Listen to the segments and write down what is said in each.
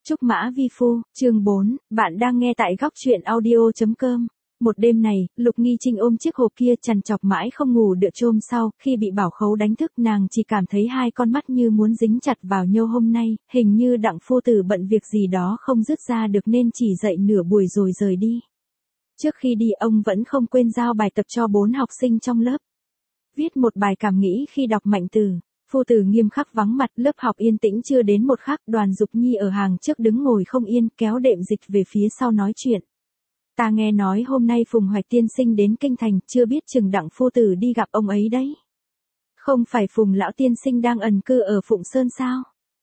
Trúc Mã Vi Phu, chương 4, bạn đang nghe tại góc truyện audio.com. Một đêm này, Lục Nghi Trinh ôm chiếc hộp kia trằn trọc mãi không ngủ được. Hôm sau, khi bị Bảo Khấu đánh thức, nàng chỉ cảm thấy hai con mắt như muốn dính chặt vào nhau. Hôm nay, hình như Đặng phu tử bận việc gì đó không dứt ra được nên chỉ dậy nửa buổi rồi rời đi. Trước khi đi, ông vẫn không quên giao bài tập cho 4 học sinh trong lớp. Viết một bài cảm nghĩ khi đọc mạnh từ. Phu tử nghiêm khắc vắng mặt, lớp học yên tĩnh chưa đến một khắc. Đoàn Dục Nhi ở hàng trước đứng ngồi không yên, kéo đệm dịch về phía sau nói chuyện. Ta nghe nói hôm nay Phùng Hoạch tiên sinh đến kinh thành, chưa biết chừng Đặng phu tử đi gặp ông ấy đấy. Không phải Phùng lão tiên sinh đang ẩn cư ở Phụng Sơn sao?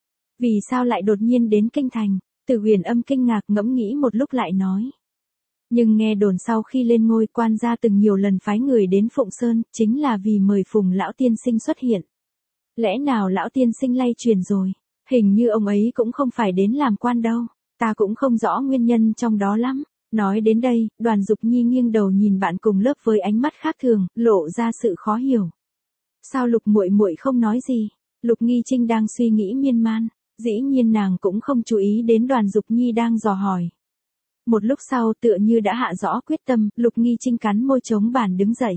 Vì sao lại đột nhiên đến kinh thành? Từ Huyền Âm kinh ngạc ngẫm nghĩ một lúc lại nói. Nhưng nghe đồn sau khi lên ngôi, quan gia từng nhiều lần phái người đến Phụng Sơn, chính là vì mời Phùng lão tiên sinh xuất hiện. Lẽ nào lão tiên sinh lay truyền rồi? Hình như ông ấy cũng không phải đến làm quan đâu. Ta cũng không rõ nguyên nhân trong đó lắm. Nói đến đây, Đoàn Dục Nhi nghiêng đầu nhìn bạn cùng lớp với ánh mắt khác thường, lộ ra sự khó hiểu. Sao Lục muội muội không nói gì? Lục Nghi Trinh đang suy nghĩ miên man, dĩ nhiên nàng cũng không chú ý đến Đoàn Dục Nhi đang dò hỏi. Một lúc sau, tựa như đã hạ rõ quyết tâm, Lục Nghi Trinh cắn môi chống bàn đứng dậy.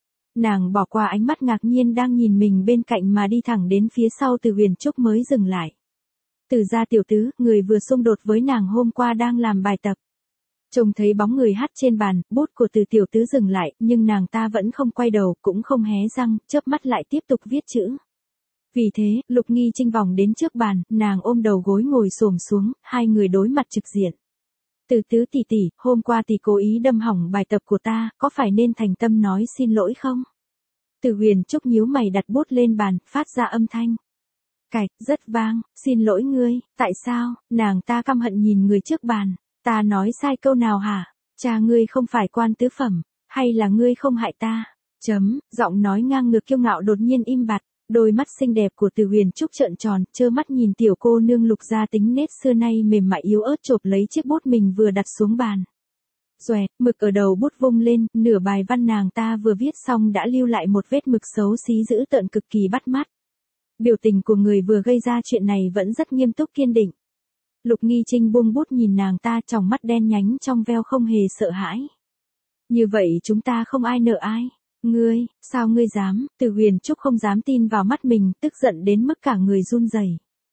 Nàng bỏ qua ánh mắt ngạc nhiên đang nhìn mình bên cạnh mà đi thẳng đến phía sau Từ Huyền Trúc mới dừng lại. Từ gia tiểu tứ, người vừa xung đột với nàng hôm qua đang làm bài tập. Trông thấy bóng người hắt trên bàn, bút của Từ tiểu tứ dừng lại, nhưng nàng ta vẫn không quay đầu, cũng không hé răng, chớp mắt lại tiếp tục viết chữ. Vì thế, Lục Nghi Trinh vòng đến trước bàn, nàng ôm đầu gối ngồi xổm xuống, hai người đối mặt trực diện. Từ tứ tỷ tỷ, hôm qua tỷ cố ý đâm hỏng bài tập của ta, có phải nên thành tâm nói xin lỗi không? Từ Huyền Trúc nhíu mày đặt bút lên bàn, phát ra âm thanh. Cạch, rất vang, xin lỗi ngươi, tại sao? Nàng ta căm hận nhìn người trước bàn. Ta nói sai câu nào hả? Cha ngươi không phải quan tứ phẩm, hay là ngươi không hại ta? Giọng nói ngang ngược kiêu ngạo đột nhiên im bặt. Đôi mắt xinh đẹp của Từ Huyền Trúc trợn tròn, trơ mắt nhìn tiểu cô nương Lục gia tính nết xưa nay mềm mại yếu ớt chộp lấy chiếc bút mình vừa đặt xuống bàn. Xoẹt, mực ở đầu bút vung lên, nửa bài văn nàng ta vừa viết xong đã lưu lại một vết mực xấu xí dữ tợn cực kỳ bắt mắt. Biểu tình của người vừa gây ra chuyện này vẫn rất nghiêm túc kiên định. Lục Nghi Trinh buông bút nhìn nàng ta, tròng mắt đen nhánh trong veo không hề sợ hãi. Như vậy chúng ta không ai nợ ai. Ngươi, sao ngươi dám? Từ Huyền Trúc không dám tin vào mắt mình, tức giận đến mức cả người run rẩy.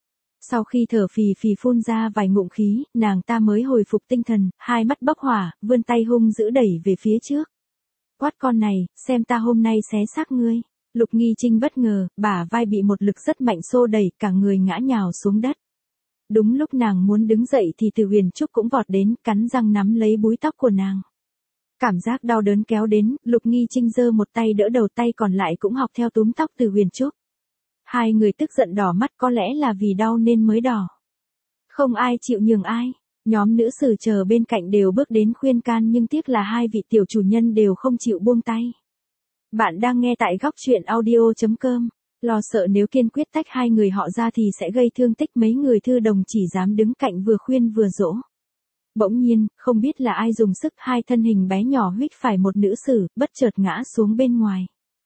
Sau khi thở phì phì phun ra vài ngụm khí, nàng ta mới hồi phục tinh thần, hai mắt bốc hỏa, vươn tay hung dữ đẩy về phía trước. Quát con này, xem ta hôm nay xé xác ngươi. Lục Nghi Trinh bất ngờ, bả vai bị một lực rất mạnh xô đẩy, cả người ngã nhào xuống đất. Đúng lúc nàng muốn đứng dậy thì Từ Huyền Trúc cũng vọt đến, cắn răng nắm lấy búi tóc của nàng. Cảm giác đau đớn kéo đến, Lục Nghi Trinh giơ một tay đỡ đầu, tay còn lại cũng học theo túm tóc Từ Huyền Trúc. Hai người tức giận đỏ mắt, có lẽ là vì đau nên mới đỏ. Không ai chịu nhường ai, nhóm nữ sử chờ bên cạnh đều bước đến khuyên can, nhưng tiếc là hai vị tiểu chủ nhân đều không chịu buông tay. Bạn đang nghe tại góc truyện audio.com. Lo sợ nếu kiên quyết tách hai người họ ra thì sẽ gây thương tích, mấy người thư đồng chỉ dám đứng cạnh vừa khuyên vừa dỗ. Bỗng nhiên, không biết là ai dùng sức, hai thân hình bé nhỏ huých phải một nữ sử, bất chợt ngã xuống bên ngoài.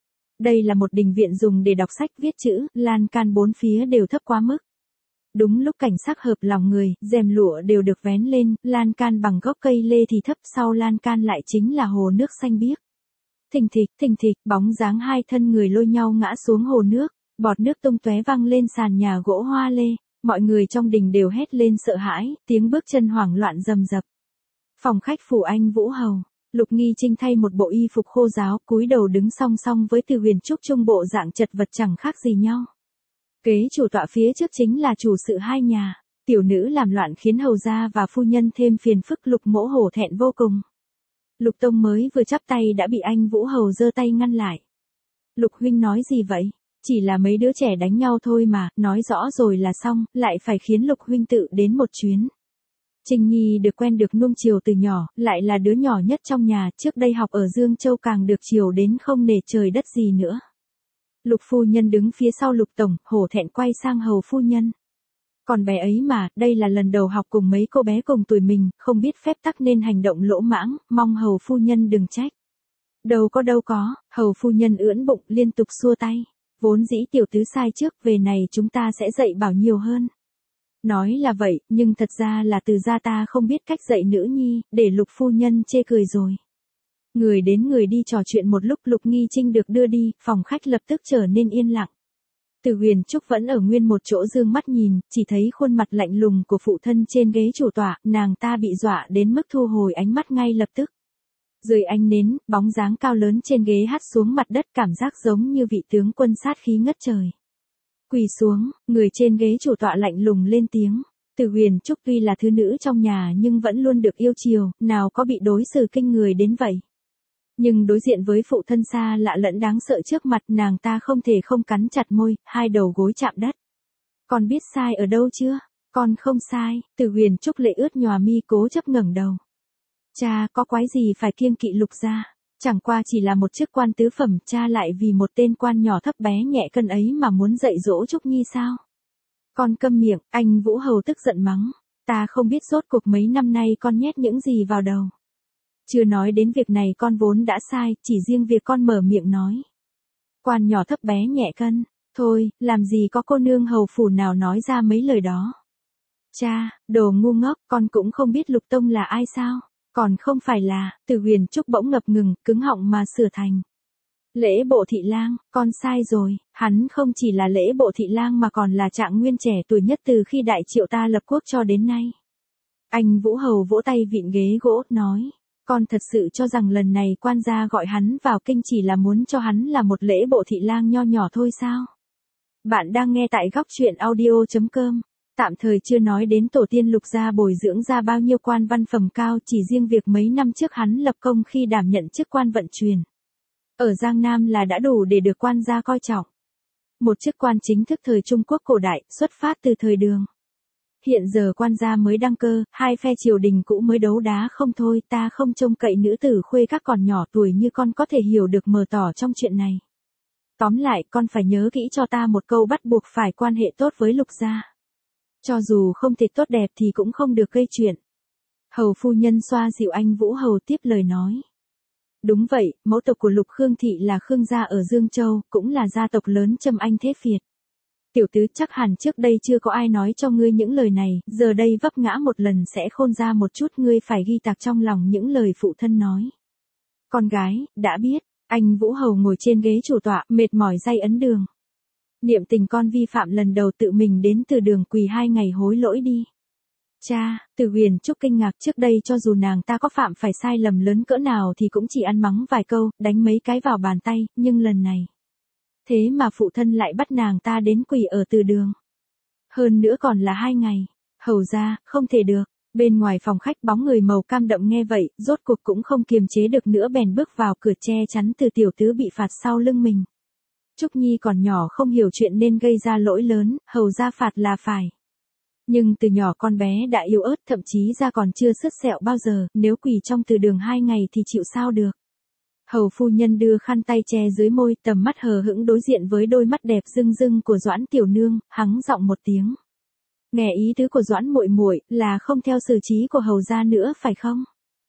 Đây là một đình viện dùng để đọc sách viết chữ, lan can bốn phía đều thấp quá mức. Đúng lúc cảnh sắc hợp lòng người, rèm lụa đều được vén lên, lan can bằng gốc cây lê thì thấp, sau lan can lại chính là hồ nước xanh biếc. Thình thịch, bóng dáng hai thân người lôi nhau ngã xuống hồ nước, bọt nước tung tóe văng lên sàn nhà gỗ hoa lê. Mọi người trong đình đều hét lên sợ hãi, tiếng bước chân hoảng loạn rầm rập. Phòng khách phủ Anh Vũ Hầu, Lục Nghi Trinh thay một bộ y phục khô ráo, cúi đầu đứng song song với Từ Huyền Trúc trung bộ dạng chật vật chẳng khác gì nhau. Kế chủ tọa phía trước chính là chủ sự hai nhà, tiểu nữ làm loạn khiến hầu gia và phu nhân thêm phiền phức. Lục Mỗ hổ thẹn vô cùng. Lục Tông mới vừa chắp tay đã bị Anh Vũ Hầu giơ tay ngăn lại. Lục huynh nói gì vậy? Chỉ là mấy đứa trẻ đánh nhau thôi mà, nói rõ rồi là xong, lại phải khiến Lục huynh tự đến một chuyến. Trinh Nhi được quen được nuông chiều từ nhỏ, lại là đứa nhỏ nhất trong nhà, trước đây học ở Dương Châu càng được chiều đến không nể trời đất gì nữa. Lục phu nhân đứng phía sau Lục Tổng, hổ thẹn quay sang Hầu phu nhân. Còn bé ấy mà, đây là lần đầu học cùng mấy cô bé cùng tuổi mình, không biết phép tắc nên hành động lỗ mãng, mong Hầu phu nhân đừng trách. Đâu có, Hầu phu nhân ưỡn bụng liên tục xua tay. Vốn dĩ tiểu tứ sai trước, về này chúng ta sẽ dạy bảo nhiều hơn. Nói là vậy, nhưng thật ra là từ gia ta không biết cách dạy nữ nhi, để Lục phu nhân chê cười rồi. Người đến người đi trò chuyện một lúc, Lục Nghi Trinh được đưa đi, phòng khách lập tức trở nên yên lặng. Từ Huyền Trúc vẫn ở nguyên một chỗ dương mắt nhìn, chỉ thấy khuôn mặt lạnh lùng của phụ thân trên ghế chủ tọa, nàng ta bị dọa đến mức thu hồi ánh mắt ngay lập tức. Dưới ánh nến, bóng dáng cao lớn trên ghế hắt xuống mặt đất, cảm giác giống như vị tướng quân sát khí ngất trời. Quỳ xuống, người trên ghế chủ tọa lạnh lùng lên tiếng. Từ Huyền Trúc tuy là thứ nữ trong nhà nhưng vẫn luôn được yêu chiều, nào có bị đối xử kinh người đến vậy. Nhưng đối diện với phụ thân xa lạ lẫn đáng sợ trước mặt, nàng ta không thể không cắn chặt môi, hai đầu gối chạm đất. Con biết sai ở đâu chưa? Con không sai. Từ Huyền Trúc lệ ướt nhòa mi, cố chấp ngẩng đầu. Cha có quái gì phải kiêng kỵ Lục gia? Chẳng qua chỉ là một chức quan tứ phẩm, cha lại vì một tên quan nhỏ thấp bé nhẹ cân ấy mà muốn dạy dỗ Trúc Nhi sao? Con câm miệng, anh Vũ Hầu tức giận mắng. Ta không biết rốt cuộc mấy năm nay con nhét những gì vào đầu. Chưa nói đến việc này con vốn đã sai, chỉ riêng việc con mở miệng nói. Quan nhỏ thấp bé nhẹ cân, thôi, làm gì có cô nương hầu phủ nào nói ra mấy lời đó. Cha, đồ ngu ngốc, con cũng không biết Lục Tông là ai sao? Còn không phải là, Từ Huyền Trúc bỗng ngập ngừng, cứng họng mà sửa thành. Lễ bộ thị lang, con sai rồi, hắn không chỉ là lễ bộ thị lang mà còn là trạng nguyên trẻ tuổi nhất từ khi Đại Triệu ta lập quốc cho đến nay. Anh Vũ Hầu vỗ tay vịn ghế gỗ, nói. Con thật sự cho rằng lần này quan gia gọi hắn vào kinh chỉ là muốn cho hắn là một lễ bộ thị lang nho nhỏ thôi sao? Bạn đang nghe tại góc truyện audio.com. Tạm thời chưa nói đến tổ tiên Lục gia bồi dưỡng ra bao nhiêu quan văn phẩm cao, chỉ riêng việc mấy năm trước hắn lập công khi đảm nhận chức quan vận truyền. Ở Giang Nam là đã đủ để được quan gia coi trọng. Một chức quan chính thức thời Trung Quốc cổ đại, xuất phát từ thời Đường. Hiện giờ quan gia mới đăng cơ, hai phe triều đình cũ mới đấu đá không thôi, ta không trông cậy nữ tử khuê các còn nhỏ tuổi như con có thể hiểu được mờ tỏ trong chuyện này. Tóm lại, con phải nhớ kỹ cho ta một câu, bắt buộc phải quan hệ tốt với Lục gia. Cho dù không thể tốt đẹp thì cũng không được gây chuyện. Hầu phu nhân xoa dịu anh Vũ Hầu tiếp lời nói. Đúng vậy, mẫu tộc của Lục Khương Thị là Khương gia ở Dương Châu, cũng là gia tộc lớn Trâm Anh Thế Phiệt. Tiểu tứ, chắc hẳn trước đây chưa có ai nói cho ngươi những lời này, giờ đây vấp ngã một lần sẽ khôn ra một chút, ngươi phải ghi tạc trong lòng những lời phụ thân nói. Con gái, đã biết, anh Vũ Hầu ngồi trên ghế chủ tọa, mệt mỏi day ấn đường. Niệm tình con vi phạm lần đầu tự mình đến Từ Đường quỳ 2 ngày hối lỗi đi. Cha, Từ Huyền Trúc kinh ngạc, trước đây cho dù nàng ta có phạm phải sai lầm lớn cỡ nào thì cũng chỉ ăn mắng vài câu, đánh mấy cái vào bàn tay, nhưng lần này. Thế mà phụ thân lại bắt nàng ta đến quỳ ở Từ Đường. Hơn nữa còn là 2 ngày. Hầu ra, không thể được. Bên ngoài phòng khách bóng người màu cam đậm nghe vậy, rốt cuộc cũng không kiềm chế được nữa bèn bước vào cửa che chắn Từ tiểu tứ bị phạt sau lưng mình. Trúc Nhi còn nhỏ không hiểu chuyện nên gây ra lỗi lớn, hầu ra phạt là phải. Nhưng từ nhỏ con bé đã yếu ớt, thậm chí da còn chưa sứt sẹo bao giờ, nếu quỳ trong Từ Đường 2 ngày thì chịu sao được. Hầu phu nhân đưa khăn tay che dưới môi, tầm mắt hờ hững đối diện với đôi mắt đẹp rưng rưng của Doãn tiểu nương, hắng giọng một tiếng. Nghe ý tứ của Doãn muội muội là không theo xử trí của hầu gia nữa phải không?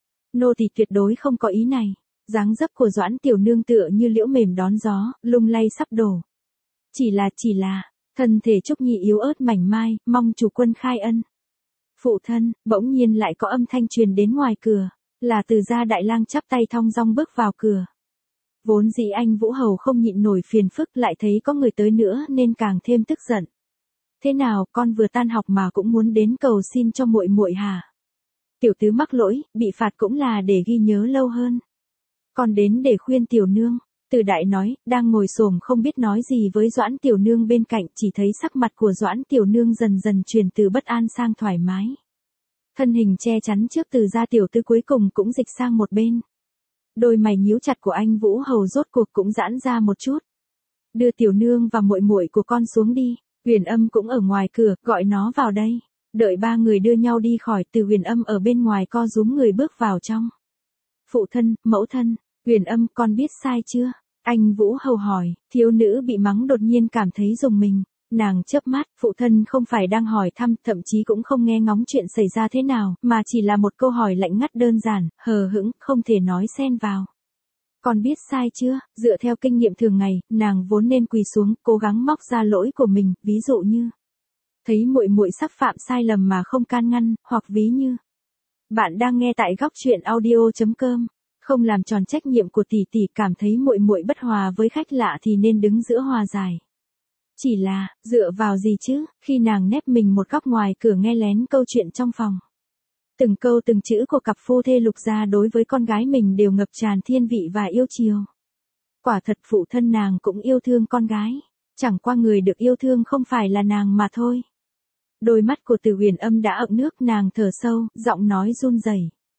Nô tỳ tuyệt đối không có ý này. Dáng dấp của Doãn tiểu nương tựa như liễu mềm đón gió, lung lay sắp đổ. Chỉ là, thân thể Trúc Nhi yếu ớt mảnh mai, mong chủ quân khai ân. Phụ thân, bỗng nhiên lại có âm thanh truyền đến ngoài cửa, là Từ gia đại lang chắp tay thong dong bước vào cửa. Vốn dĩ anh Vũ Hầu không nhịn nổi phiền phức, lại thấy có người tới nữa nên càng thêm tức giận. Thế nào, con vừa tan học mà cũng muốn đến cầu xin cho muội muội hả? Tiểu tứ mắc lỗi, bị phạt cũng là để ghi nhớ lâu hơn. Con đến để khuyên tiểu nương. Từ đại nói, đang ngồi xổm không biết nói gì với Doãn tiểu nương bên cạnh, chỉ thấy sắc mặt của Doãn tiểu nương dần dần chuyển từ bất an sang thoải mái. Thân hình che chắn trước Từ gia tiểu tứ cuối cùng cũng dịch sang một bên. Đôi mày nhíu chặt của anh Vũ Hầu rốt cuộc cũng giãn ra một chút. Đưa tiểu nương và muội muội của con xuống đi. Huyền Âm cũng ở ngoài cửa, gọi nó vào đây. Đợi ba người đưa nhau đi khỏi, Từ Huyền Âm ở bên ngoài co rúm người bước vào trong. Phụ thân, mẫu thân, Huyền Âm, con biết sai chưa? Anh Vũ Hầu hỏi. Thiếu nữ bị mắng đột nhiên cảm thấy rùng mình. Nàng chớp mắt, phụ thân không phải đang hỏi thăm, thậm chí cũng không nghe ngóng chuyện xảy ra thế nào, mà chỉ là một câu hỏi lạnh ngắt đơn giản, hờ hững, không thể nói xen vào. Con biết sai chưa? Dựa theo kinh nghiệm thường ngày, nàng vốn nên quỳ xuống, cố gắng móc ra lỗi của mình, ví dụ như. Thấy muội muội sắp phạm sai lầm mà không can ngăn, hoặc ví như bạn đang nghe tại góc truyện audio.com, không làm tròn trách nhiệm của tỷ tỷ, cảm thấy muội muội bất hòa với khách lạ thì nên đứng giữa hòa giải. Chỉ là, dựa vào gì chứ, khi nàng nép mình một góc ngoài cửa nghe lén câu chuyện trong phòng. Từng câu từng chữ của cặp phu thê Lục gia đối với con gái mình đều ngập tràn thiên vị và yêu chiều. Quả thật phụ thân nàng cũng yêu thương con gái, chẳng qua người được yêu thương không phải là nàng mà thôi. Đôi mắt của Từ Huyền Âm đã ậm nước, nàng thở sâu, giọng nói run rẩy.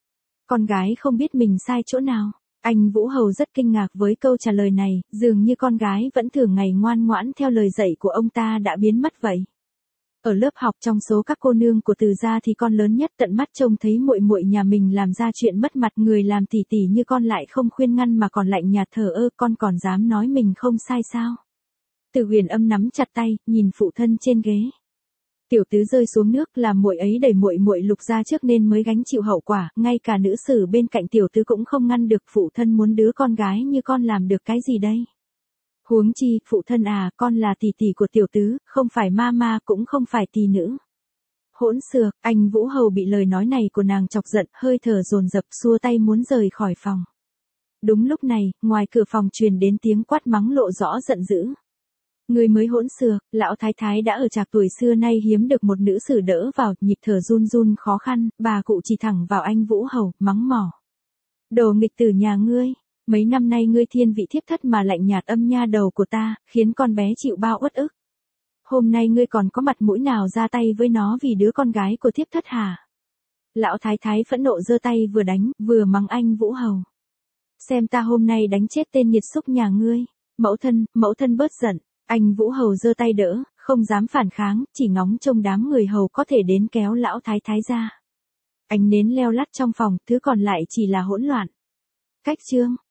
Con gái không biết mình sai chỗ nào. Anh Vũ Hầu rất kinh ngạc với câu trả lời này, dường như con gái vẫn thường ngày ngoan ngoãn theo lời dạy của ông ta đã biến mất vậy. Ở lớp học trong số các cô nương của Từ gia thì con lớn nhất tận mắt trông thấy muội muội nhà mình làm ra chuyện mất mặt, người làm tỷ tỷ như con lại không khuyên ngăn mà còn lạnh nhạt thờ ơ, con còn dám nói mình không sai sao? Từ Huyền Âm nắm chặt tay, nhìn phụ thân trên ghế. Tiểu tứ rơi xuống nước, là muội ấy đẩy muội muội Lục gia trước nên mới gánh chịu hậu quả, ngay cả nữ sử bên cạnh tiểu tứ cũng không ngăn được, phụ thân muốn đứa con gái như con làm được cái gì đây? Huống chi, phụ thân à, con là tỷ tỷ của tiểu tứ, không phải mama cũng không phải tỷ nữ. Hỗn xược, anh Vũ Hầu bị lời nói này của nàng chọc giận, hơi thở dồn dập xua tay muốn rời khỏi phòng. Đúng lúc này, ngoài cửa phòng truyền đến tiếng quát mắng lộ rõ giận dữ. Người mới hỗn xược, lão thái thái đã ở trạc tuổi xưa nay hiếm được một nữ sử đỡ vào, nhịp thở run run khó khăn, bà cụ chỉ thẳng vào anh Vũ Hầu, mắng mỏ. Đồ nghịch tử nhà ngươi, mấy năm nay ngươi thiên vị thiếp thất mà lạnh nhạt âm nha đầu của ta, khiến con bé chịu bao uất ức. Hôm nay ngươi còn có mặt mũi nào ra tay với nó vì đứa con gái của thiếp thất hả? Lão thái thái phẫn nộ giơ tay vừa đánh, vừa mắng anh Vũ Hầu. Xem ta hôm nay đánh chết tên nhiệt xúc nhà ngươi. Mẫu thân bớt giận. Anh Vũ Hầu giơ tay đỡ, không dám phản kháng, chỉ ngóng trông đám người hầu có thể đến kéo lão thái thái ra. Ánh nến leo lắt trong phòng, thứ còn lại chỉ là hỗn loạn. Cách chương